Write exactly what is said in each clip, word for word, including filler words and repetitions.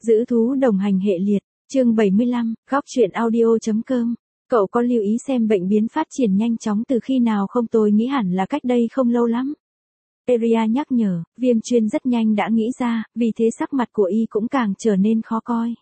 Giữ thú đồng hành hệ liệt, chương bảy mươi lăm, góc truyện audio.com. Cậu có lưu ý xem bệnh biến phát triển nhanh chóng từ khi nào không? Tôi nghĩ hẳn là cách đây không lâu lắm. Eria nhắc nhở, Viêm Chuyên rất nhanh đã nghĩ ra, vì thế sắc mặt của y cũng càng trở nên khó coi.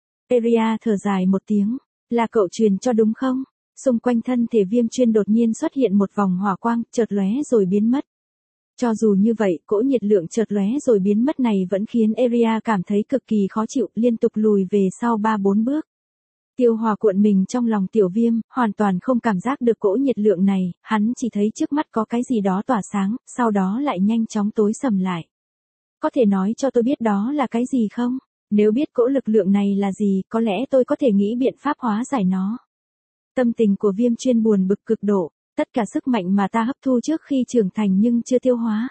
Eria thở dài một tiếng, là cậu truyền cho đúng không? Xung quanh thân thể Viêm Chuyên đột nhiên xuất hiện một vòng hỏa quang, chợt lóe rồi biến mất. Cho dù như vậy, cỗ nhiệt lượng chợt lóe rồi biến mất này vẫn khiến Eria cảm thấy cực kỳ khó chịu, liên tục lùi về sau ba bốn bước. Tiêu Hòa cuộn mình trong lòng Tiểu Viêm, hoàn toàn không cảm giác được cỗ nhiệt lượng này, hắn chỉ thấy trước mắt có cái gì đó tỏa sáng, sau đó lại nhanh chóng tối sầm lại. Có thể nói cho tôi biết đó là cái gì không? Nếu biết cỗ lực lượng này là gì, có lẽ tôi có thể nghĩ biện pháp hóa giải nó. Tâm tình của Viêm Chuyên buồn bực cực độ. Tất cả sức mạnh mà ta hấp thu trước khi trưởng thành nhưng chưa tiêu hóa.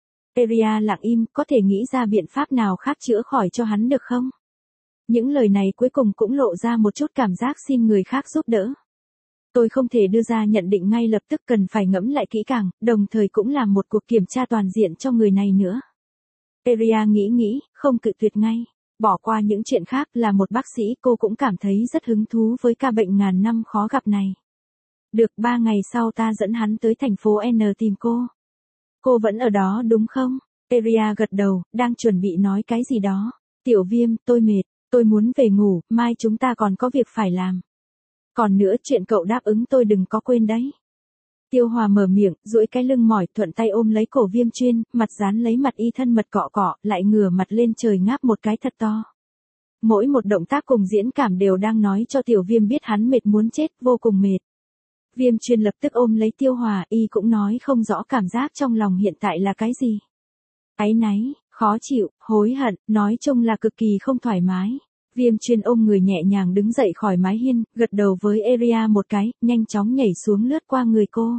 Eria lặng im, có thể nghĩ ra biện pháp nào khác chữa khỏi cho hắn được không? Những lời này cuối cùng cũng lộ ra một chút cảm giác xin người khác giúp đỡ. Tôi không thể đưa ra nhận định ngay lập tức, cần phải ngẫm lại kỹ càng, đồng thời cũng làm một cuộc kiểm tra toàn diện cho người này nữa. Eria nghĩ nghĩ, không cự tuyệt ngay. Bỏ qua những chuyện khác, là một bác sĩ cô cũng cảm thấy rất hứng thú với ca bệnh ngàn năm khó gặp này. Được, ba ngày sau ta dẫn hắn tới thành phố N tìm cô. Cô vẫn ở đó đúng không? Eria gật đầu, đang chuẩn bị nói cái gì đó. Tiểu Viêm, tôi mệt, tôi muốn về ngủ, mai chúng ta còn có việc phải làm. Còn nữa, chuyện cậu đáp ứng tôi đừng có quên đấy. Tiêu Hòa mở miệng, duỗi cái lưng mỏi, thuận tay ôm lấy cổ Viêm Chuyên, mặt dán lấy mặt y thân mật cọ cọ, lại ngửa mặt lên trời ngáp một cái thật to. Mỗi một động tác cùng diễn cảm đều đang nói cho Tiểu Viêm biết hắn mệt muốn chết, vô cùng mệt. Viêm Chuyên lập tức ôm lấy Tiêu Hòa, y cũng nói không rõ cảm giác trong lòng hiện tại là cái gì. Áy náy, khó chịu, hối hận, nói chung là cực kỳ không thoải mái. Viêm Chuyên ôm người nhẹ nhàng đứng dậy khỏi mái hiên, gật đầu với Eria một cái, nhanh chóng nhảy xuống lướt qua người cô.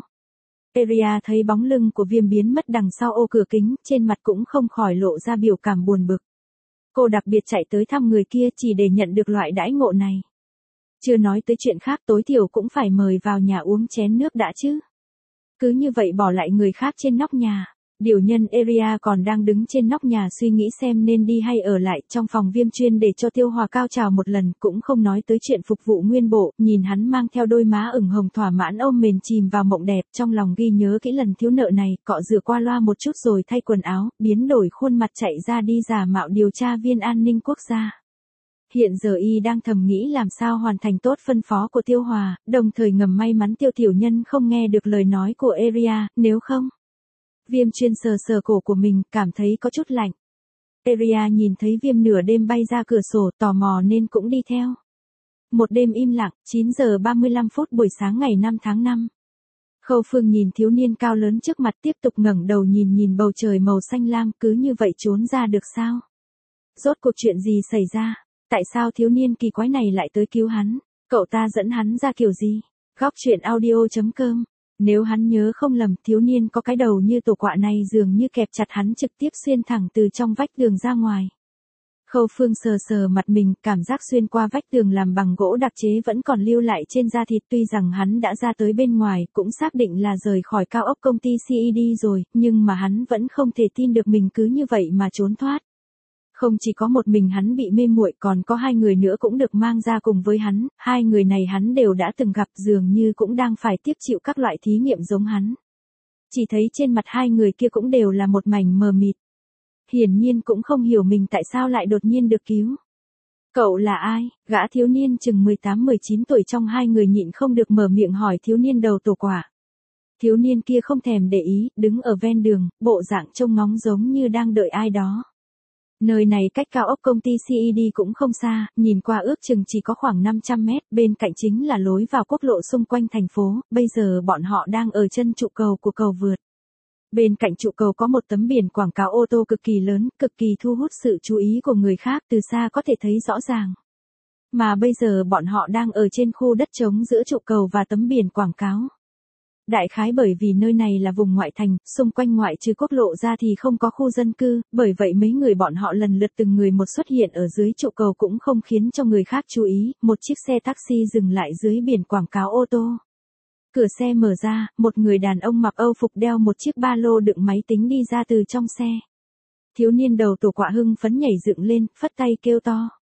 Eria thấy bóng lưng của Viêm biến mất đằng sau ô cửa kính, trên mặt cũng không khỏi lộ ra biểu cảm buồn bực. Cô đặc biệt chạy tới thăm người kia chỉ để nhận được loại đãi ngộ này. Chưa nói tới chuyện khác, tối thiểu cũng phải mời vào nhà uống chén nước đã chứ. Cứ như vậy bỏ lại người khác trên nóc nhà. Điều nhân Eria còn đang đứng trên nóc nhà suy nghĩ xem nên đi hay ở lại trong phòng Viêm Chuyên để cho Tiêu Hòa cao trào một lần, cũng không nói tới chuyện phục vụ nguyên bộ, nhìn hắn mang theo đôi má ửng hồng thỏa mãn ôm mền chìm vào mộng đẹp, trong lòng ghi nhớ kỹ lần thiếu nợ này, cọ rửa qua loa một chút rồi thay quần áo, biến đổi khuôn mặt chạy ra đi giả mạo điều tra viên an ninh quốc gia. Hiện giờ y đang thầm nghĩ làm sao hoàn thành tốt phân phó của Tiêu Hòa, đồng thời ngầm may mắn Tiêu tiểu nhân không nghe được lời nói của Eria, nếu không. Viêm Chuyên sờ sờ cổ của mình, cảm thấy có chút lạnh. Eria nhìn thấy Viêm nửa đêm bay ra cửa sổ, tò mò nên cũng đi theo. Một đêm im lặng, chín giờ ba mươi lăm phút buổi sáng ngày năm tháng năm. Khâu Phương nhìn thiếu niên cao lớn trước mặt, tiếp tục ngẩng đầu nhìn nhìn bầu trời màu xanh lam, cứ như vậy trốn ra được sao? Rốt cuộc chuyện gì xảy ra? Tại sao thiếu niên kỳ quái này lại tới cứu hắn? Cậu ta dẫn hắn ra kiểu gì? Góc truyện audio.com. Nếu hắn nhớ không lầm, thiếu niên có cái đầu như tổ quạ này dường như kẹp chặt hắn trực tiếp xuyên thẳng từ trong vách tường ra ngoài. Khâu Phương sờ sờ mặt mình, cảm giác xuyên qua vách tường làm bằng gỗ đặc chế vẫn còn lưu lại trên da thịt, tuy rằng hắn đã ra tới bên ngoài, cũng xác định là rời khỏi cao ốc công ty xê e đê rồi, nhưng mà hắn vẫn không thể tin được mình cứ như vậy mà trốn thoát. Không chỉ có một mình hắn bị mê muội, còn có hai người nữa cũng được mang ra cùng với hắn, hai người này hắn đều đã từng gặp, dường như cũng đang phải tiếp chịu các loại thí nghiệm giống hắn. Chỉ thấy trên mặt hai người kia cũng đều là một mảnh mờ mịt. Hiển nhiên cũng không hiểu mình tại sao lại đột nhiên được cứu. Cậu là ai? Gã thiếu niên chừng mười tám mười chín tuổi trong hai người nhịn không được mở miệng hỏi thiếu niên đầu tổ quả. Thiếu niên kia không thèm để ý, đứng ở ven đường, bộ dạng trông ngóng giống như đang đợi ai đó. Nơi này cách cao ốc công ty xê e đê cũng không xa, nhìn qua ước chừng chỉ có khoảng năm trăm mét, bên cạnh chính là lối vào quốc lộ xung quanh thành phố, bây giờ bọn họ đang ở chân trụ cầu của cầu vượt. Bên cạnh trụ cầu có một tấm biển quảng cáo ô tô cực kỳ lớn, cực kỳ thu hút sự chú ý của người khác, từ xa có thể thấy rõ ràng. Mà bây giờ bọn họ đang ở trên khu đất trống giữa trụ cầu và tấm biển quảng cáo. Đại khái bởi vì nơi này là vùng ngoại thành, xung quanh ngoại trừ quốc lộ ra thì không có khu dân cư, bởi vậy mấy người bọn họ lần lượt từng người một xuất hiện ở dưới trụ cầu cũng không khiến cho người khác chú ý, một chiếc xe taxi dừng lại dưới biển quảng cáo ô tô. Cửa xe mở ra, một người đàn ông mặc Âu phục đeo một chiếc ba lô đựng máy tính đi ra từ trong xe. Thiếu niên đầu tổ quạ hưng phấn nhảy dựng lên, phất tay kêu to.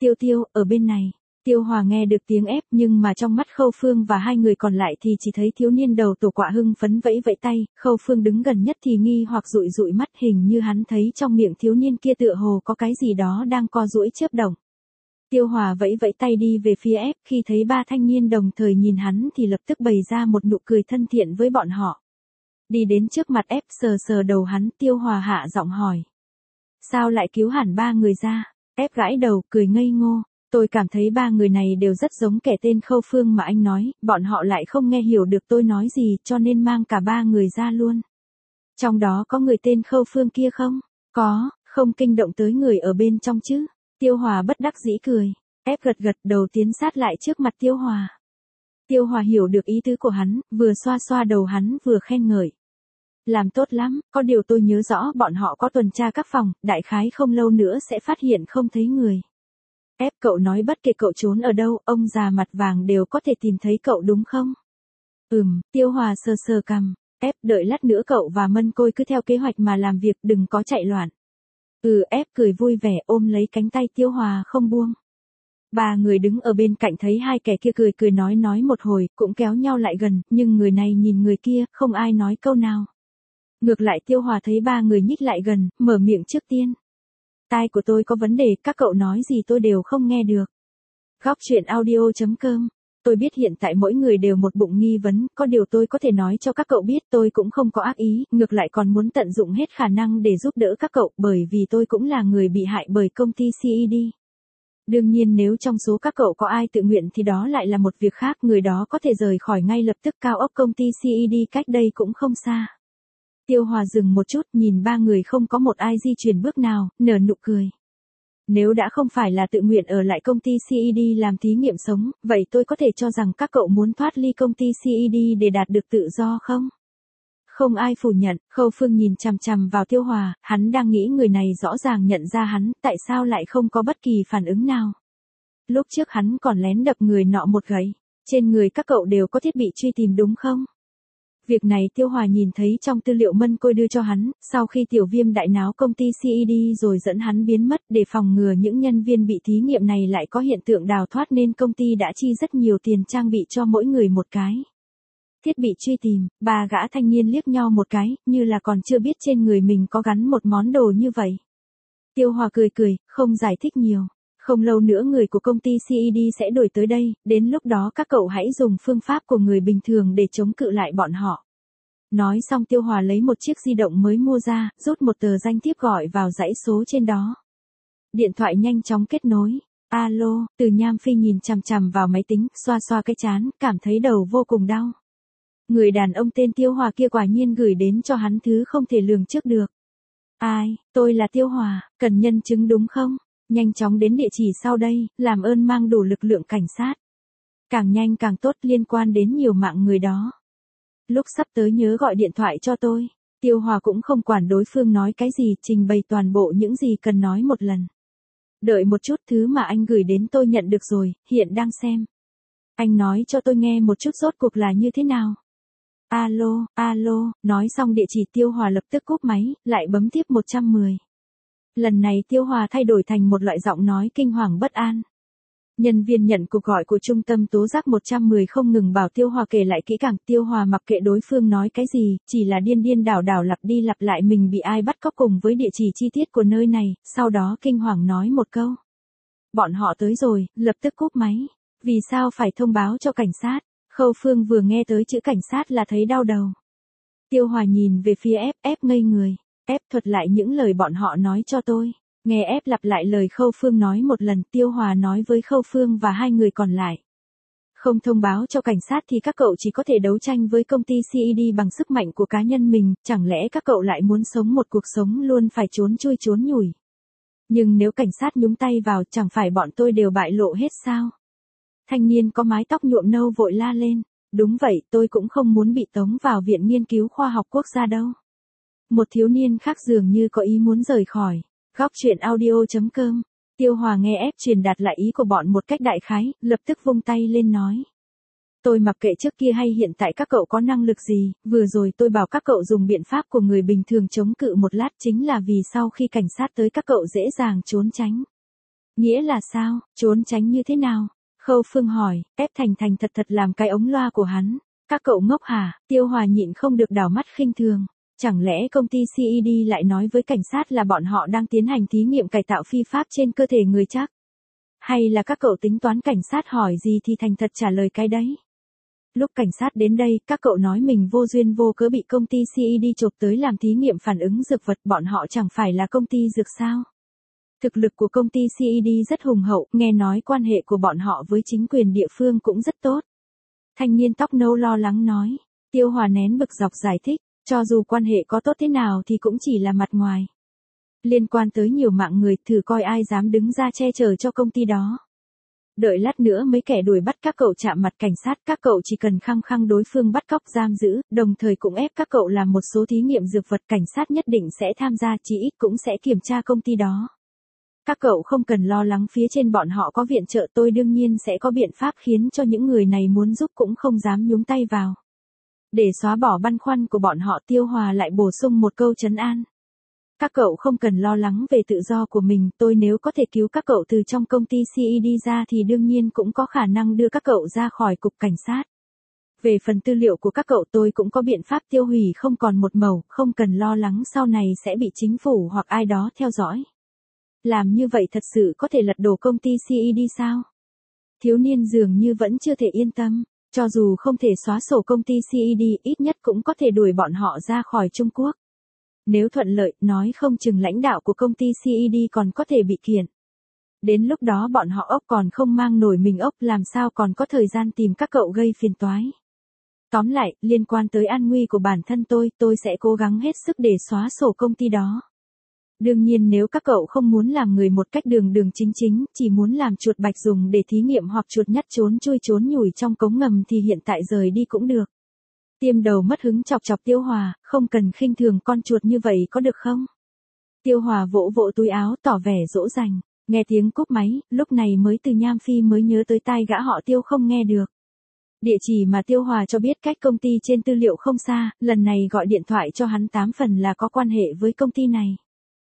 Tiêu Tiêu, ở bên này. Tiêu Hòa nghe được tiếng ép nhưng mà trong mắt Khâu Phương và hai người còn lại thì chỉ thấy thiếu niên đầu tổ quạ hưng phấn vẫy vẫy tay, Khâu Phương đứng gần nhất thì nghi hoặc dụi dụi mắt, hình như hắn thấy trong miệng thiếu niên kia tựa hồ có cái gì đó đang co duỗi chớp động. Tiêu Hòa vẫy vẫy tay đi về phía ép, khi thấy ba thanh niên đồng thời nhìn hắn thì lập tức bày ra một nụ cười thân thiện với bọn họ. Đi đến trước mặt ép sờ sờ đầu hắn, Tiêu Hòa hạ giọng hỏi. Sao lại cứu hẳn ba người ra? Ép gãi đầu, cười ngây ngô. Tôi cảm thấy ba người này đều rất giống kẻ tên Khâu Phương mà anh nói, bọn họ lại không nghe hiểu được tôi nói gì cho nên mang cả ba người ra luôn. Trong đó có người tên Khâu Phương kia không? Có, không kinh động tới người ở bên trong chứ? Tiêu Hòa bất đắc dĩ cười. Ép gật gật đầu tiến sát lại trước mặt Tiêu Hòa. Tiêu Hòa hiểu được ý tứ của hắn, vừa xoa xoa đầu hắn vừa khen ngợi. Làm tốt lắm, có điều tôi nhớ rõ bọn họ có tuần tra các phòng, đại khái không lâu nữa sẽ phát hiện không thấy người. Ép cậu nói bất kể cậu trốn ở đâu, ông già mặt vàng đều có thể tìm thấy cậu đúng không? Ừm, Tiêu Hòa sờ sờ cằm. Ép đợi lát nữa cậu và Mân Côi cứ theo kế hoạch mà làm việc, đừng có chạy loạn. Ừ, Ép cười vui vẻ ôm lấy cánh tay Tiêu Hòa không buông. Ba người đứng ở bên cạnh thấy hai kẻ kia cười cười nói nói một hồi, cũng kéo nhau lại gần, nhưng người này nhìn người kia, không ai nói câu nào. Ngược lại Tiêu Hòa thấy ba người nhích lại gần, mở miệng trước tiên. Tai của tôi có vấn đề, các cậu nói gì tôi đều không nghe được. Góc truyện audio chấm com. Tôi biết hiện tại mỗi người đều một bụng nghi vấn, có điều tôi có thể nói cho các cậu biết tôi cũng không có ác ý, ngược lại còn muốn tận dụng hết khả năng để giúp đỡ các cậu, bởi vì tôi cũng là người bị hại bởi công ty xê e đê. Đương nhiên nếu trong số các cậu có ai tự nguyện thì đó lại là một việc khác, người đó có thể rời khỏi ngay lập tức, cao ốc công ty xê e đê cách đây cũng không xa. Tiêu Hòa dừng một chút, nhìn ba người không có một ai di chuyển bước nào, nở nụ cười. Nếu đã không phải là tự nguyện ở lại công ty xê e đê làm thí nghiệm sống, vậy tôi có thể cho rằng các cậu muốn thoát ly công ty xê e đê để đạt được tự do không? Không ai phủ nhận, Khâu Phương nhìn chằm chằm vào Tiêu Hòa, hắn đang nghĩ người này rõ ràng nhận ra hắn, tại sao lại không có bất kỳ phản ứng nào. Lúc trước hắn còn lén đập người nọ một gậy, trên người các cậu đều có thiết bị truy tìm đúng không? Việc này Tiêu Hòa nhìn thấy trong tư liệu Mân Côi đưa cho hắn, sau khi Tiểu Viêm đại náo công ty xê e đê rồi dẫn hắn biến mất, để phòng ngừa những nhân viên bị thí nghiệm này lại có hiện tượng đào thoát nên công ty đã chi rất nhiều tiền trang bị cho mỗi người một cái thiết bị truy tìm. Ba gã thanh niên liếc nhau một cái, như là còn chưa biết trên người mình có gắn một món đồ như vậy. Tiêu Hòa cười cười, không giải thích nhiều. Không lâu nữa người của công ty xê e đê sẽ đổi tới đây, đến lúc đó các cậu hãy dùng phương pháp của người bình thường để chống cự lại bọn họ. Nói xong Tiêu Hòa lấy một chiếc di động mới mua ra, rút một tờ danh thiếp gọi vào dãy số trên đó. Điện thoại nhanh chóng kết nối. Alo, Từ Nham Phi nhìn chằm chằm vào máy tính, xoa xoa cái trán, cảm thấy đầu vô cùng đau. Người đàn ông tên Tiêu Hòa kia quả nhiên gửi đến cho hắn thứ không thể lường trước được. Ai, tôi là Tiêu Hòa, cần nhân chứng đúng không? Nhanh chóng đến địa chỉ sau đây, làm ơn mang đủ lực lượng cảnh sát. Càng nhanh càng tốt, liên quan đến nhiều mạng người đó. Lúc sắp tới nhớ gọi điện thoại cho tôi. Tiêu Hòa cũng không quản đối phương nói cái gì, trình bày toàn bộ những gì cần nói một lần. Đợi một chút, thứ mà anh gửi đến tôi nhận được rồi, hiện đang xem. Anh nói cho tôi nghe một chút rốt cuộc là như thế nào. Alo, alo, nói xong địa chỉ Tiêu Hòa lập tức cúp máy, lại bấm tiếp một trăm mười. Lần này Tiêu Hòa thay đổi thành một loại giọng nói kinh hoàng bất an. Nhân viên nhận cuộc gọi của trung tâm tố giác một trăm mười không ngừng bảo Tiêu Hòa kể lại kỹ càng. Tiêu Hòa mặc kệ đối phương nói cái gì, chỉ là điên điên đảo đảo lặp đi lặp lại mình bị ai bắt cóc cùng với địa chỉ chi tiết của nơi này, sau đó kinh hoàng nói một câu. Bọn họ tới rồi, lập tức cúp máy. Vì sao phải thông báo cho cảnh sát? Khâu Phương vừa nghe tới chữ cảnh sát là thấy đau đầu. Tiêu Hòa nhìn về phía ép, ép ngây người. Ép thuật lại những lời bọn họ nói cho tôi. Nghe ép lặp lại lời Khâu Phương nói một lần, Tiêu Hòa nói với Khâu Phương và hai người còn lại. Không thông báo cho cảnh sát thì các cậu chỉ có thể đấu tranh với công ty xê e đê bằng sức mạnh của cá nhân mình, chẳng lẽ các cậu lại muốn sống một cuộc sống luôn phải trốn chui trốn nhủi. Nhưng nếu cảnh sát nhúng tay vào chẳng phải bọn tôi đều bại lộ hết sao? Thanh niên có mái tóc nhuộm nâu vội la lên. Đúng vậy, tôi cũng không muốn bị tống vào Viện Nghiên cứu Khoa học Quốc gia đâu. Một thiếu niên khác dường như có ý muốn rời khỏi. Góc truyện audio chấm com. Tiêu Hòa nghe ép truyền đạt lại ý của bọn một cách đại khái, lập tức vung tay lên nói. Tôi mặc kệ trước kia hay hiện tại các cậu có năng lực gì, vừa rồi tôi bảo các cậu dùng biện pháp của người bình thường chống cự một lát chính là vì sau khi cảnh sát tới các cậu dễ dàng trốn tránh. Nghĩa là sao, trốn tránh như thế nào? Khâu Phương hỏi, ép Thành thành thật thật làm cái ống loa của hắn. Các cậu ngốc hả? Tiêu Hòa nhịn không được đảo mắt khinh thường. Chẳng lẽ công ty xê e đê lại nói với cảnh sát là bọn họ đang tiến hành thí nghiệm cải tạo phi pháp trên cơ thể người chắc? Hay là các cậu tính toán cảnh sát hỏi gì thì thành thật trả lời cái đấy? Lúc cảnh sát đến đây, các cậu nói mình vô duyên vô cớ bị công ty xê e đê chộp tới làm thí nghiệm phản ứng dược vật, bọn họ chẳng phải là công ty dược sao? Thực lực của công ty xê e đê rất hùng hậu, nghe nói quan hệ của bọn họ với chính quyền địa phương cũng rất tốt. Thanh niên tóc nâu lo lắng nói. Tiêu Hòa nén bực dọc giải thích, cho dù quan hệ có tốt thế nào thì cũng chỉ là mặt ngoài. Liên quan tới nhiều mạng người, thử coi ai dám đứng ra che chở cho công ty đó. Đợi lát nữa mấy kẻ đuổi bắt các cậu chạm mặt cảnh sát, các cậu chỉ cần khăng khăng đối phương bắt cóc giam giữ, đồng thời cũng ép các cậu làm một số thí nghiệm dược vật, cảnh sát nhất định sẽ tham gia, chí ít cũng sẽ kiểm tra công ty đó. Các cậu không cần lo lắng phía trên bọn họ có viện trợ, tôi đương nhiên sẽ có biện pháp khiến cho những người này muốn giúp cũng không dám nhúng tay vào. Để xóa bỏ băn khoăn của bọn họ, Tiêu Hòa lại bổ sung một câu trấn an. Các cậu không cần lo lắng về tự do của mình, tôi nếu có thể cứu các cậu từ trong công ty xê e đê ra thì đương nhiên cũng có khả năng đưa các cậu ra khỏi cục cảnh sát. Về phần tư liệu của các cậu tôi cũng có biện pháp tiêu hủy không còn một mẩu, không cần lo lắng sau này sẽ bị chính phủ hoặc ai đó theo dõi. Làm như vậy thật sự có thể lật đổ công ty xê e đê sao? Thiếu niên dường như vẫn chưa thể yên tâm, cho dù không thể xóa sổ công ty xê e đê, ít nhất cũng có thể đuổi bọn họ ra khỏi Trung Quốc. Nếu thuận lợi, nói không chừng lãnh đạo của công ty xê e đê còn có thể bị kiện. Đến lúc đó bọn họ ốc còn không mang nổi mình ốc, làm sao còn có thời gian tìm các cậu gây phiền toái. Tóm lại, liên quan tới an nguy của bản thân tôi, tôi sẽ cố gắng hết sức để xóa sổ công ty đó. Đương nhiên nếu các cậu không muốn làm người một cách đường đường chính chính, chỉ muốn làm chuột bạch dùng để thí nghiệm hoặc chuột nhắt trốn chui trốn nhủi trong cống ngầm thì hiện tại rời đi cũng được. Tiêm đầu mất hứng chọc chọc Tiêu Hòa, không cần khinh thường con chuột như vậy có được không? Tiêu Hòa vỗ vỗ túi áo tỏ vẻ dỗ dành, nghe tiếng cúp máy, lúc này mới từ Nham Phi mới nhớ tới tai gã họ Tiêu không nghe được. Địa chỉ mà Tiêu Hòa cho biết cách công ty trên tư liệu không xa, lần này gọi điện thoại cho hắn tám phần là có quan hệ với công ty này.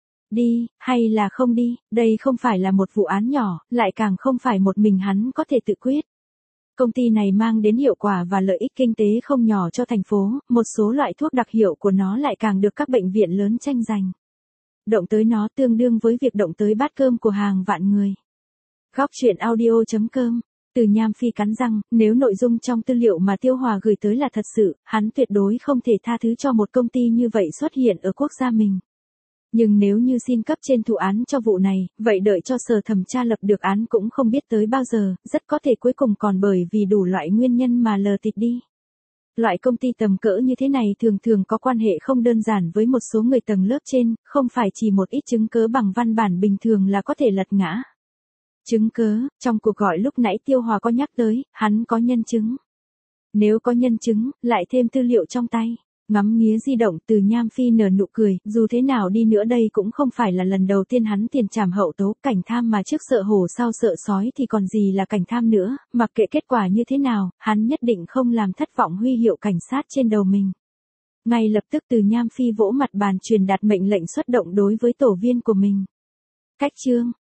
Đi, hay là không đi, đây không phải là một vụ án nhỏ, lại càng không phải một mình hắn có thể tự quyết. Công ty này mang đến hiệu quả và lợi ích kinh tế không nhỏ cho thành phố, một số loại thuốc đặc hiệu của nó lại càng được các bệnh viện lớn tranh giành. Động tới nó tương đương với việc động tới bát cơm của hàng vạn người. Góc truyện audio chấm com. Từ Nham Phi cắn răng, nếu nội dung trong tư liệu mà Tiêu Hòa gửi tới là thật sự, hắn tuyệt đối không thể tha thứ cho một công ty như vậy xuất hiện ở quốc gia mình. Nhưng nếu như xin cấp trên thụ án cho vụ này, vậy đợi cho sở thẩm tra lập được án cũng không biết tới bao giờ, rất có thể cuối cùng còn bởi vì đủ loại nguyên nhân mà lờ tịt đi. Loại công ty tầm cỡ như thế này thường thường có quan hệ không đơn giản với một số người tầng lớp trên, không phải chỉ một ít chứng cớ bằng văn bản bình thường là có thể lật ngã. Chứng cớ, trong cuộc gọi lúc nãy Tiêu Hòa có nhắc tới, hắn có nhân chứng. Nếu có nhân chứng, lại thêm tư liệu trong tay. Ngắm nghía di động, Từ Nham Phi nở nụ cười, dù thế nào đi nữa đây cũng không phải là lần đầu tiên hắn tiền trảm hậu tố, cảnh tham mà trước sợ hổ sau sợ sói thì còn gì là cảnh tham nữa, mặc kệ kết quả như thế nào, hắn nhất định không làm thất vọng huy hiệu cảnh sát trên đầu mình. Ngay lập tức Từ Nham Phi vỗ mặt bàn truyền đạt mệnh lệnh xuất động đối với tổ viên của mình. Cách chương